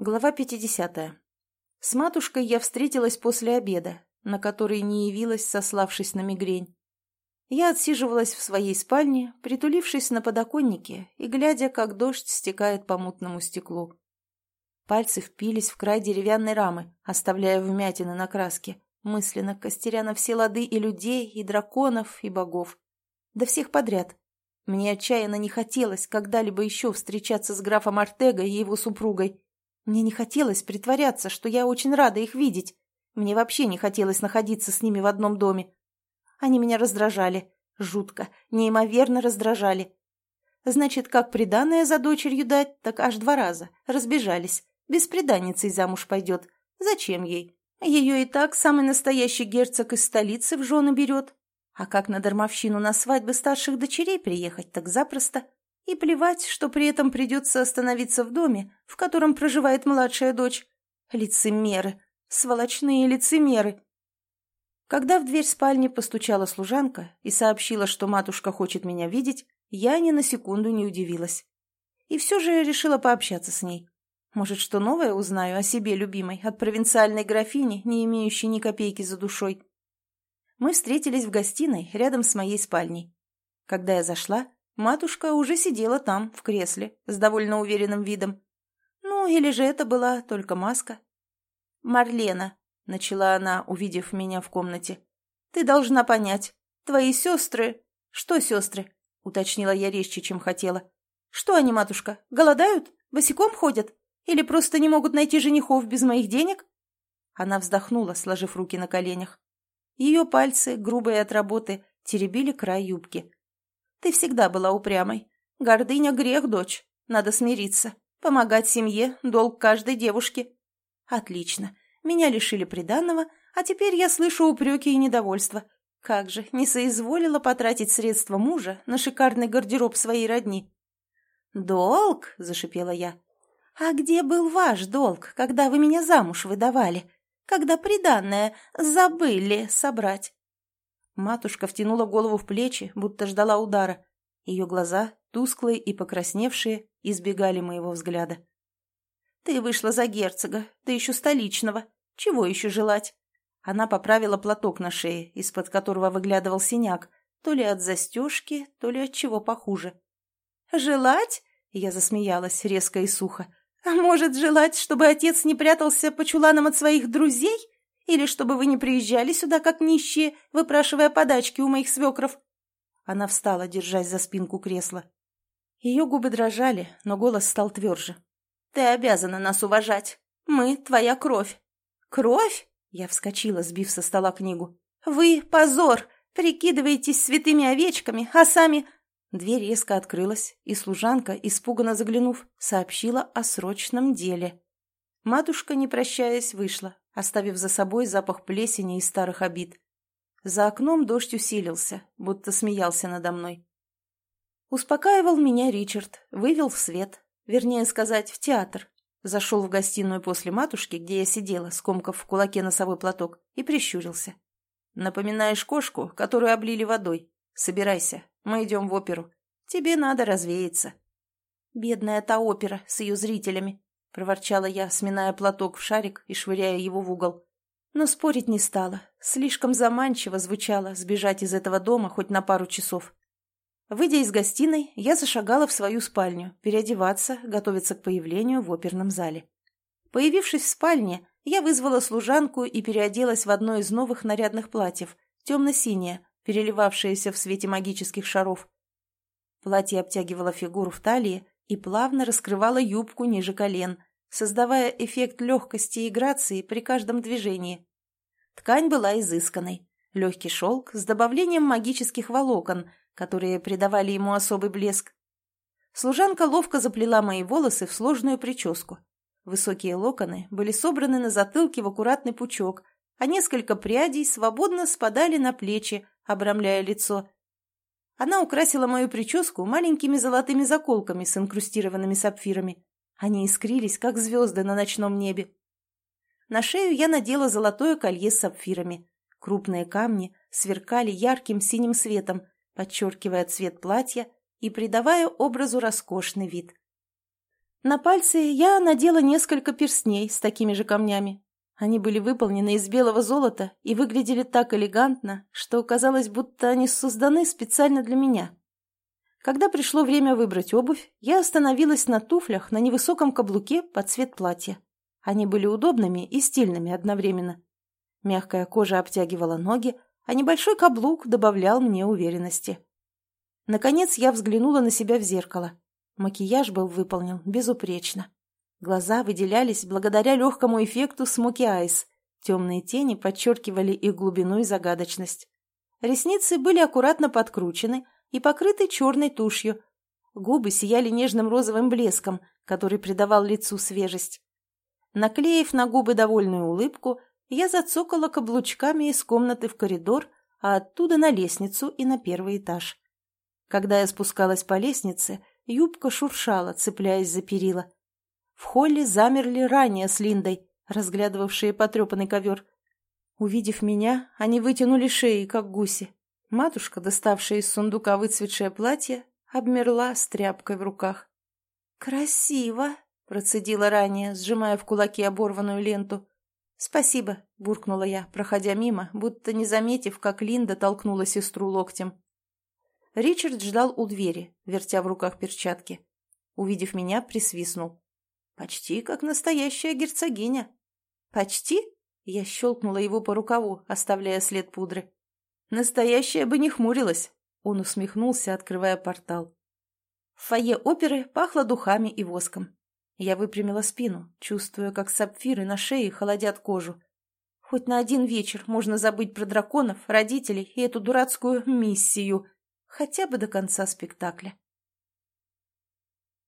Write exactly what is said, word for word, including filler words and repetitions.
Глава пятидесятая. С матушкой я встретилась после обеда, на который не явилась, сославшись на мигрень. Я отсиживалась в своей спальне, притулившись на подоконнике и глядя, как дождь стекает по мутному стеклу. Пальцы впились в край деревянной рамы, оставляя вмятины на краске, мысленно костеря на все лады и людей, и драконов, и богов. Да всех подряд. Мне отчаянно не хотелось когда-либо еще встречаться с графом Артего и его супругой. Мне не хотелось притворяться, что я очень рада их видеть. Мне вообще не хотелось находиться с ними в одном доме. Они меня раздражали. Жутко, неимоверно раздражали. Значит, как приданое за дочерью дать, так аж два раза. Разбежались. Бесприданницей замуж пойдет. Зачем ей? Ее и так самый настоящий герцог из столицы в жены берет. А как на дармовщину на свадьбы старших дочерей приехать, так запросто. И плевать, что при этом придется остановиться в доме, в котором проживает младшая дочь. Лицемеры, сволочные лицемеры. Когда в дверь спальни постучала служанка и сообщила, что матушка хочет меня видеть, я ни на секунду не удивилась. И все же решила пообщаться с ней. Может, что новое узнаю о себе любимой от провинциальной графини, не имеющей ни копейки за душой. Мы встретились в гостиной рядом с моей спальней. Когда я зашла, матушка уже сидела там, в кресле, с довольно уверенным видом. Ну, или же это была только маска. «Марлена», — начала она, увидев меня в комнате, — «ты должна понять. Твои сестры...» «Что сестры?» — уточнила я резче, чем хотела. «Что они, матушка, голодают? Босиком ходят? Или просто не могут найти женихов без моих денег?» Она вздохнула, сложив руки на коленях. Ее пальцы, грубые от работы, теребили край юбки. «Ты всегда была упрямой. Гордыня — грех, дочь. Надо смириться. Помогать семье — долг каждой девушки». «Отлично. Меня лишили приданого, а теперь я слышу упреки и недовольство. Как же, не соизволила потратить средства мужа на шикарный гардероб своей родни». «Долг?» — зашипела я. «А где был ваш долг, когда вы меня замуж выдавали? Когда приданое забыли собрать?» Матушка втянула голову в плечи, будто ждала удара. Ее глаза, тусклые и покрасневшие, избегали моего взгляда. «Ты вышла за герцога, да еще столичного. Чего еще желать?» Она поправила платок на шее, из-под которого выглядывал синяк, то ли от застежки, то ли от чего похуже. «Желать?» — я засмеялась резко и сухо. «А может, желать, чтобы отец не прятался по чуланам от своих друзей? Или чтобы вы не приезжали сюда, как нищие, выпрашивая подачки у моих свекров?» Она встала, держась за спинку кресла. Ее губы дрожали, но голос стал тверже. «Ты обязана нас уважать. Мы — твоя кровь». «Кровь?» — я вскочила, сбив со стола книгу. «Вы — позор! Прикидываетесь святыми овечками, а сами...» Дверь резко открылась, и служанка, испуганно заглянув, сообщила о срочном деле. Матушка, не прощаясь, вышла, оставив за собой запах плесени и старых обид. За окном дождь усилился, будто смеялся надо мной. Успокаивал меня Ричард, вывел в свет, вернее сказать, в театр. Зашел в гостиную после матушки, где я сидела, скомкав в кулаке носовой платок, и прищурился. «Напоминаешь кошку, которую облили водой. Собирайся, мы идем в оперу. Тебе надо развеяться». «Бедная та опера с ее зрителями», — проворчала я, сминая платок в шарик и швыряя его в угол. Но спорить не стала. Слишком заманчиво звучало сбежать из этого дома хоть на пару часов. Выйдя из гостиной, я зашагала в свою спальню, переодеваться, готовиться к появлению в оперном зале. Появившись в спальне, я вызвала служанку и переоделась в одно из новых нарядных платьев, темно-синее, переливавшееся в свете магических шаров. Платье обтягивало фигуру в талии и плавно раскрывало юбку ниже колен, создавая эффект легкости и грации при каждом движении. Ткань была изысканной, легкий шелк с добавлением магических волокон, которые придавали ему особый блеск. Служанка ловко заплела мои волосы в сложную прическу. Высокие локоны были собраны на затылке в аккуратный пучок, а несколько прядей свободно спадали на плечи, обрамляя лицо. Она украсила мою прическу маленькими золотыми заколками с инкрустированными сапфирами. Они искрились, как звезды на ночном небе. На шею я надела золотое колье с сапфирами. Крупные камни сверкали ярким синим светом, подчеркивая цвет платья и придавая образу роскошный вид. На пальцы я надела несколько перстней с такими же камнями. Они были выполнены из белого золота и выглядели так элегантно, что казалось, будто они созданы специально для меня. Когда пришло время выбрать обувь, я остановилась на туфлях на невысоком каблуке под цвет платья. Они были удобными и стильными одновременно. Мягкая кожа обтягивала ноги, а небольшой каблук добавлял мне уверенности. Наконец я взглянула на себя в зеркало. Макияж был выполнен безупречно. Глаза выделялись благодаря легкому эффекту смоки айс. Темные тени подчеркивали их глубину и загадочность. Ресницы были аккуратно подкручены и покрыты черной тушью. Губы сияли нежным розовым блеском, который придавал лицу свежесть. Наклеив на губы довольную улыбку, я зацокала каблучками из комнаты в коридор, а оттуда на лестницу и на первый этаж. Когда я спускалась по лестнице, юбка шуршала, цепляясь за перила. В холле замерли ранее с Линдой, разглядывавшие потрепанный ковер. Увидев меня, они вытянули шеи, как гуси. Матушка, доставшая из сундука выцветшее платье, обмерла с тряпкой в руках. «Красиво!» — процедила ранее, сжимая в кулаки оборванную ленту. «Спасибо», — буркнула я, проходя мимо, будто не заметив, как Линда толкнула сестру локтем. Ричард ждал у двери, вертя в руках перчатки. Увидев меня, присвистнул. «Почти как настоящая герцогиня». «Почти?» — я щелкнула его по рукаву, оставляя след пудры. «Настоящая бы не хмурилась», — он усмехнулся, открывая портал. В фойе оперы пахло духами и воском. Я выпрямила спину, чувствуя, как сапфиры на шее холодят кожу. Хоть на один вечер можно забыть про драконов, родителей и эту дурацкую миссию, хотя бы до конца спектакля.